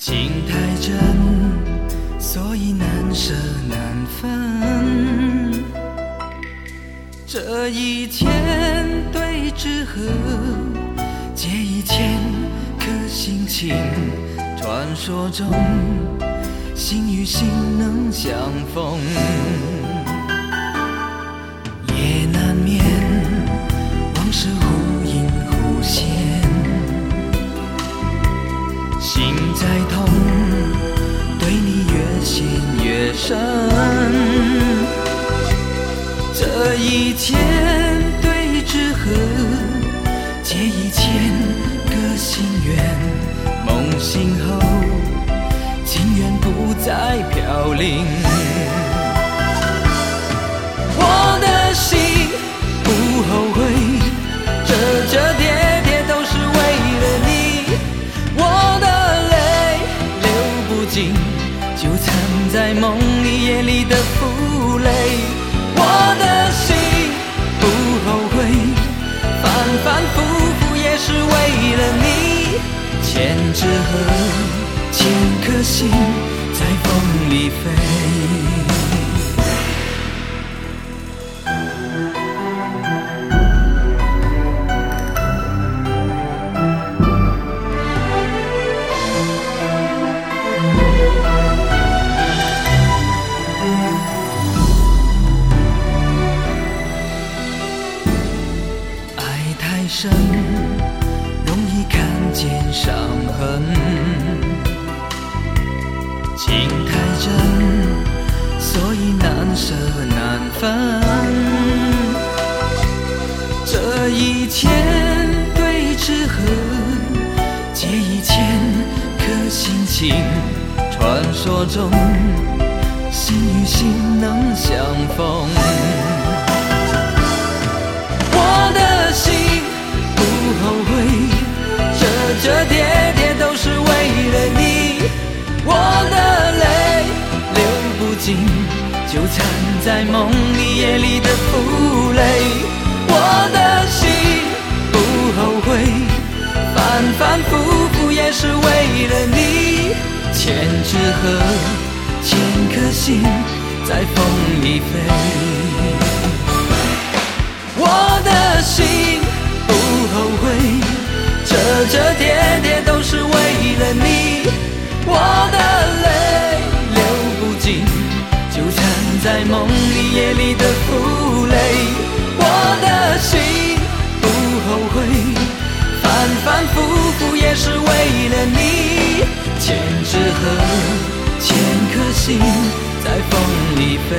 情太真，所以难舍难分。这一千对之合，借一千颗心情。传说中，心与心能相逢，也难免往事忽隐忽现。心在痛，对你越陷越深。这一千对之合，借一千个心愿。梦醒后，情缘不再飘零。我的心不后悔，折叠叠都是为了你。我的泪流不尽，就藏在梦里夜里的负累。我的心不后悔，反反复复也是为了你。千纸鹤，千颗心在风里飞。爱太深，容易看见伤痕，情太真，所以难舍难分。这一千对之合，借一千颗心情。传说中，心与心能相逢。我的心不后悔，折叠叠都是为了你。我的泪流不尽，就藏在梦里夜里的负累。我的心不后悔，反反复复也是为了你。千纸鹤，千颗心在风里飞。我的心不后悔，折叠叠都是为了你。我的泪流不尽，就藏在梦里夜里的负累。我的心不后悔，反反复复也是为了你。千纸鹤，千颗心在风里飞。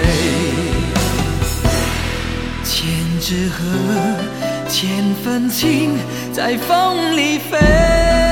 千纸鹤，千份情在风里飞。